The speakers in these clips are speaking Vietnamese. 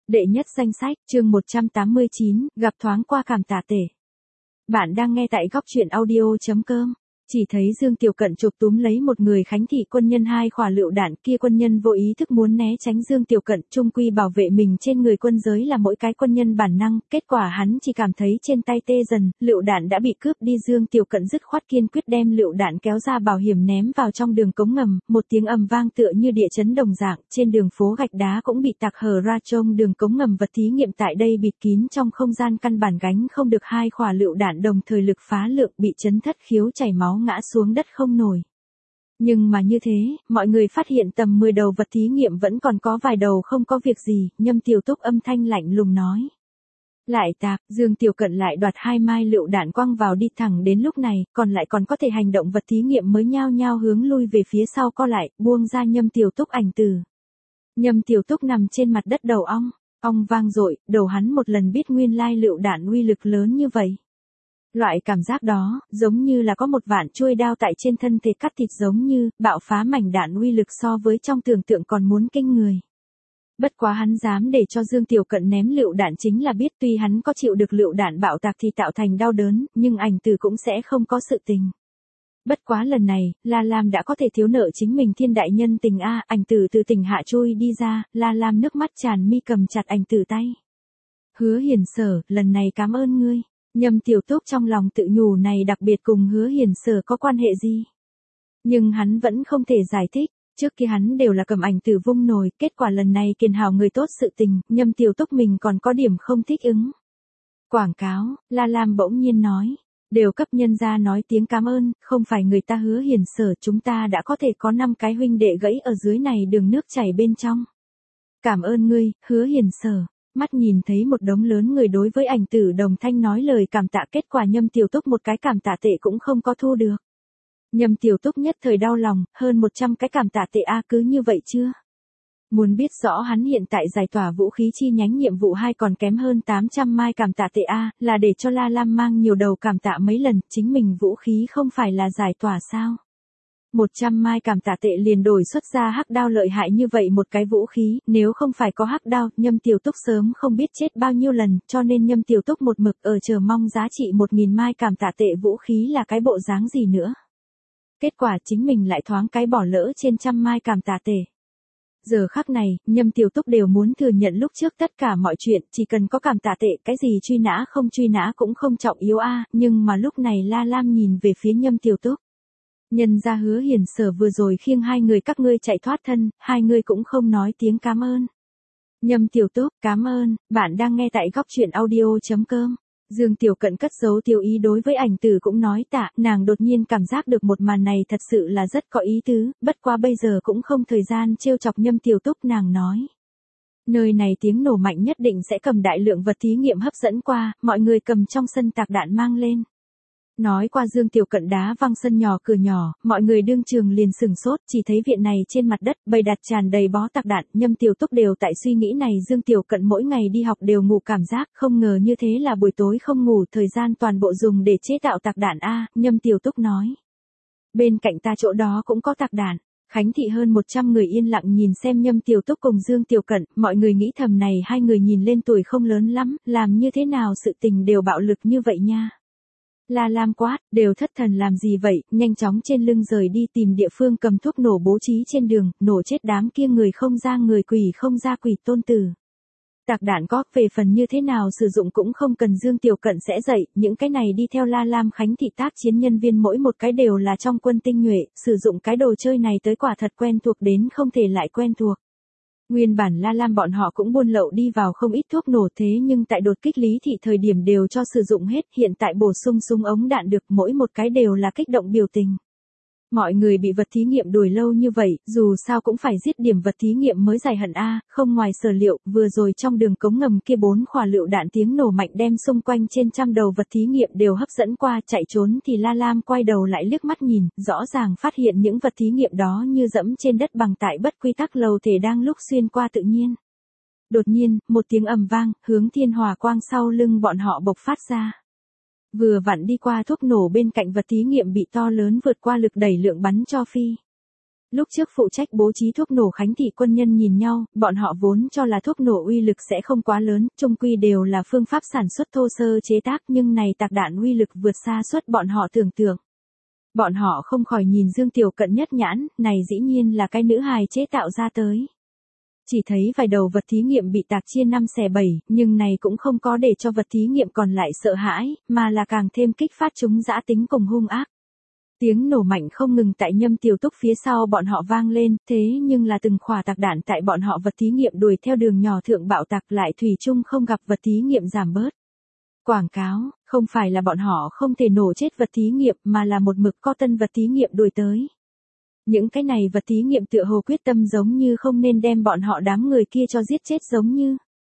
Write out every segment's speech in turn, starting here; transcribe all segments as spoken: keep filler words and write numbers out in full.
Đệ nhất danh sách, chương một trăm tám mươi chín, gặp thoáng qua cảm tạ tể. Bạn đang nghe tại góc truyện audio chấm com. Chỉ thấy Dương Tiểu Cận chụp túm lấy một người khánh thị quân nhân hai khỏa lựu đạn, kia quân nhân vô ý thức muốn né tránh Dương Tiểu Cận, trung quy bảo vệ mình trên người quân giới là mỗi cái quân nhân bản năng, kết quả hắn chỉ cảm thấy trên tay tê dần, lựu đạn đã bị cướp đi. Dương Tiểu Cận dứt khoát kiên quyết đem lựu đạn kéo ra bảo hiểm ném vào trong đường cống ngầm, một tiếng ầm vang tựa như địa chấn đồng dạng, trên đường phố gạch đá cũng bị tạc hở ra, trông đường cống ngầm vật thí nghiệm tại đây bịt kín trong không gian căn bản gánh không được hai khỏa lựu đạn đồng thời lực phá lượng, bị chấn thất khiếu chảy máu ngã xuống đất không nổi. Nhưng mà như thế, mọi người phát hiện tầm mười đầu vật thí nghiệm vẫn còn có vài đầu không có việc gì, Nhâm Tiểu Túc âm thanh lạnh lùng nói. Lại tạc, Dương Tiểu Cận lại đoạt hai mai lựu đạn quăng vào đi. Thẳng đến lúc này, còn lại còn có thể hành động vật thí nghiệm mới nhao nhao hướng lui về phía sau co lại, buông ra Nhâm Tiểu Túc ảnh từ. Nhâm Tiểu Túc nằm trên mặt đất đầu ong, ong vang dội, đầu hắn một lần biết nguyên lai lựu đạn uy lực lớn như vậy. Loại cảm giác đó, giống như là có một vạn chuôi đao tại trên thân thể cắt thịt, giống như, bạo phá mảnh đạn uy lực so với trong tưởng tượng còn muốn kinh người. Bất quá hắn dám để cho Dương Tiểu Cận ném lựu đạn chính là biết tuy hắn có chịu được lựu đạn bạo tạc thì tạo thành đau đớn, nhưng ảnh từ cũng sẽ không có sự tình. Bất quá lần này, La Lam đã có thể thiếu nợ chính mình thiên đại nhân tình a, ảnh từ từ tỉnh hạ chui đi ra, La Lam nước mắt tràn mi cầm chặt ảnh từ tay. Hứa Hiền Sở, lần này cảm ơn ngươi. Nhâm Tiểu Túc trong lòng tự nhủ này đặc biệt cùng Hứa Hiền Sở có quan hệ gì. Nhưng hắn vẫn không thể giải thích, trước kia hắn đều là cầm ảnh từ vung nồi, kết quả lần này kiền hào người tốt sự tình, Nhâm Tiểu Túc mình còn có điểm không thích ứng. Quảng cáo, La Lam bỗng nhiên nói, đều cấp nhân ra nói tiếng cảm ơn, không phải người ta Hứa Hiền Sở, chúng ta đã có thể có năm cái huynh đệ gãy ở dưới này đường nước chảy bên trong. Cảm ơn ngươi, Hứa Hiền Sở. Mắt nhìn thấy một đống lớn người đối với ảnh tử đồng thanh nói lời cảm tạ, kết quả Nhâm Tiểu Túc một cái cảm tạ tệ cũng không có thu được. Nhâm Tiểu Túc nhất thời đau lòng, hơn một trăm cái cảm tạ tệ a, cứ như vậy chưa? Muốn biết rõ hắn hiện tại giải tỏa vũ khí chi nhánh nhiệm vụ hai còn kém hơn tám trăm mai cảm tạ tệ a, là để cho La Lam mang nhiều đầu cảm tạ mấy lần, chính mình vũ khí không phải là giải tỏa sao? một trăm mai cảm tạ tệ liền đổi xuất ra hắc đao lợi hại như vậy một cái vũ khí, nếu không phải có hắc đao, Nhâm Tiểu Túc sớm không biết chết bao nhiêu lần, cho nên Nhâm Tiểu Túc một mực ở chờ mong giá trị một nghìn mai cảm tạ tệ vũ khí là cái bộ dáng gì nữa. Kết quả chính mình lại thoáng cái bỏ lỡ trên trăm mai cảm tạ tệ. Giờ khắc này, Nhâm Tiểu Túc đều muốn thừa nhận lúc trước tất cả mọi chuyện, chỉ cần có cảm tạ tệ, cái gì truy nã không truy nã cũng không trọng yếu a, nhưng mà lúc này La Lam nhìn về phía Nhâm Tiểu Túc. Nhân ra Hứa Hiền Sở vừa rồi khiêng hai người các ngươi chạy thoát thân, hai người cũng không nói tiếng cảm ơn. Nhâm Tiểu Túc, cảm ơn, bạn đang nghe tại góc truyện audio chấm com. Dương Tiểu Cận cất giấu tiêu ý đối với ảnh tử cũng nói tạ, nàng đột nhiên cảm giác được một màn này thật sự là rất có ý tứ, bất quá bây giờ cũng không thời gian trêu chọc Nhâm Tiểu Túc, nàng nói. Nơi này tiếng nổ mạnh nhất định sẽ cầm đại lượng vật thí nghiệm hấp dẫn qua, mọi người cầm trong sân tạc đạn mang lên. Nói qua Dương Tiểu Cận đá văng sân nhỏ cửa nhỏ, mọi người đương trường liền sừng sốt, chỉ thấy viện này trên mặt đất bày đặt tràn đầy bó tạc đạn, Nhâm Tiểu Túc đều tại suy nghĩ này Dương Tiểu Cận mỗi ngày đi học đều ngủ cảm giác, không ngờ như thế là buổi tối không ngủ, thời gian toàn bộ dùng để chế tạo tạc đạn a, Nhâm Tiểu Túc nói. Bên cạnh ta chỗ đó cũng có tạc đạn. Khánh thị hơn một trăm người yên lặng nhìn xem Nhâm Tiểu Túc cùng Dương Tiểu Cận, mọi người nghĩ thầm này hai người nhìn lên tuổi không lớn lắm, làm như thế nào sự tình đều bạo lực như vậy nha. La Lam quát, đều thất thần làm gì vậy, nhanh chóng trên lưng rời đi tìm địa phương cầm thuốc nổ bố trí trên đường, nổ chết đám kia người không ra người quỷ không ra quỷ tôn tử. Tạc đạn có, về phần như thế nào sử dụng cũng không cần Dương Tiểu Cận sẽ dạy, những cái này đi theo La Lam Khánh thị tác chiến nhân viên mỗi một cái đều là trong quân tinh nhuệ, sử dụng cái đồ chơi này tới quả thật quen thuộc đến không thể lại quen thuộc. Nguyên bản La Lam bọn họ cũng buôn lậu đi vào không ít thuốc nổ, thế nhưng tại đột kích Lý thị thời điểm đều cho sử dụng hết, hiện tại bổ sung súng ống đạn được, mỗi một cái đều là kích động biểu tình. Mọi người bị vật thí nghiệm đuổi lâu như vậy, dù sao cũng phải giết điểm vật thí nghiệm mới giải hận a, không ngoài sở liệu, vừa rồi trong đường cống ngầm kia bốn khỏa lựu đạn tiếng nổ mạnh đem xung quanh trên trăm đầu vật thí nghiệm đều hấp dẫn qua, chạy trốn thì La Lam quay đầu lại liếc mắt nhìn, rõ ràng phát hiện những vật thí nghiệm đó như dẫm trên đất bằng tại bất quy tắc lầu thể đang lúc xuyên qua tự nhiên. Đột nhiên, một tiếng ầm vang, hướng thiên hỏa quang sau lưng bọn họ bộc phát ra. Vừa vặn đi qua thuốc nổ bên cạnh vật thí nghiệm bị to lớn vượt qua lực đẩy lượng bắn cho phi. Lúc trước phụ trách bố trí thuốc nổ khánh thị quân nhân nhìn nhau, bọn họ vốn cho là thuốc nổ uy lực sẽ không quá lớn, chung quy đều là phương pháp sản xuất thô sơ chế tác nhưng này tạc đạn uy lực vượt xa suất bọn họ tưởng tượng. Bọn họ không khỏi nhìn Dương Tiểu Cận nhất nhãn, này dĩ nhiên là cái nữ hài chế tạo ra tới. Chỉ thấy vài đầu vật thí nghiệm bị tạc chia năm xẻ bảy, nhưng này cũng không có để cho vật thí nghiệm còn lại sợ hãi, mà là càng thêm kích phát chúng dã tính cùng hung ác. Tiếng nổ mạnh không ngừng tại Nhâm Tiểu Túc phía sau bọn họ vang lên, thế nhưng là từng khỏa tạc đạn tại bọn họ vật thí nghiệm đuổi theo đường nhỏ thượng bạo tạc lại thủy chung không gặp vật thí nghiệm giảm bớt. Quảng cáo, không phải là bọn họ không thể nổ chết vật thí nghiệm mà là một mực có tân vật thí nghiệm đuổi tới. Những cái này vật thí nghiệm tựa hồ quyết tâm giống như không nên đem bọn họ đám người kia cho giết chết giống như.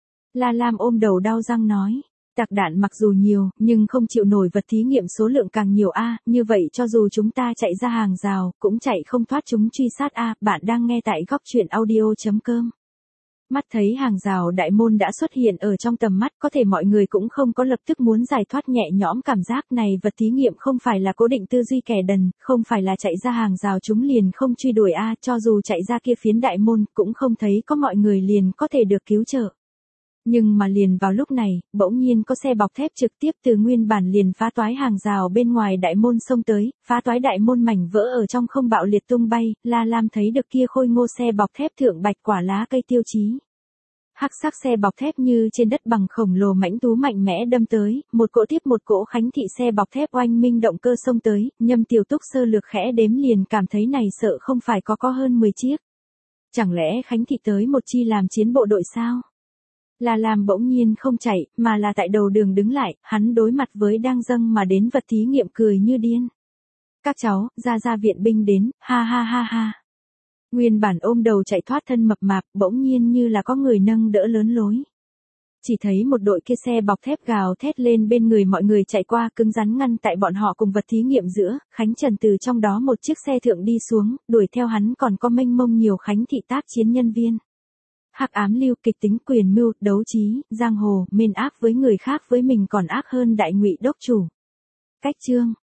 La Lam ôm đầu đau răng nói. Tạc đạn mặc dù nhiều, nhưng không chịu nổi vật thí nghiệm số lượng càng nhiều a, như vậy cho dù chúng ta chạy ra hàng rào, cũng chạy không thoát chúng truy sát a, bạn đang nghe tại góc truyện audio chấm com. Mắt thấy hàng rào đại môn đã xuất hiện ở trong tầm mắt, có thể mọi người cũng không có lập tức muốn giải thoát nhẹ nhõm cảm giác này, vật thí nghiệm không phải là cố định tư duy kẻ đần, không phải là chạy ra hàng rào chúng liền không truy đuổi a, cho dù chạy ra kia phiến đại môn, cũng không thấy có mọi người liền có thể được cứu trợ. Nhưng mà liền vào lúc này, bỗng nhiên có xe bọc thép trực tiếp từ nguyên bản liền phá toái hàng rào bên ngoài đại môn xông tới, phá toái đại môn mảnh vỡ ở trong không bạo liệt tung bay, La Lam thấy được kia khôi ngô xe bọc thép thượng bạch quả lá cây tiêu chí. Hắc sắc xe bọc thép như trên đất bằng khổng lồ mãnh tú mạnh mẽ đâm tới, một cỗ tiếp một cỗ khánh thị xe bọc thép oanh minh động cơ xông tới, Nhâm Tiểu Túc sơ lược khẽ đếm liền cảm thấy này sợ không phải có có hơn mười chiếc. Chẳng lẽ khánh thị tới một chi làm chiến bộ đội sao? La Lam bỗng nhiên không chạy, mà là tại đầu đường đứng lại, hắn đối mặt với đang dâng mà đến vật thí nghiệm cười như điên. Các cháu, ra ra viện binh đến, ha ha ha ha. Nguyên bản ôm đầu chạy thoát thân mập mạp, bỗng nhiên như là có người nâng đỡ lớn lối. Chỉ thấy một đội kia xe bọc thép gào thét lên bên người mọi người chạy qua cứng rắn ngăn tại bọn họ cùng vật thí nghiệm giữa, Khánh Trần từ trong đó một chiếc xe thượng đi xuống, đuổi theo hắn còn có mênh mông nhiều khánh thị tác chiến nhân viên. Hắc ám lưu kịch tính quyền mưu, đấu trí, giang hồ, mên ác với người khác với mình còn ác hơn đại ngụy đốc chủ. Cách chương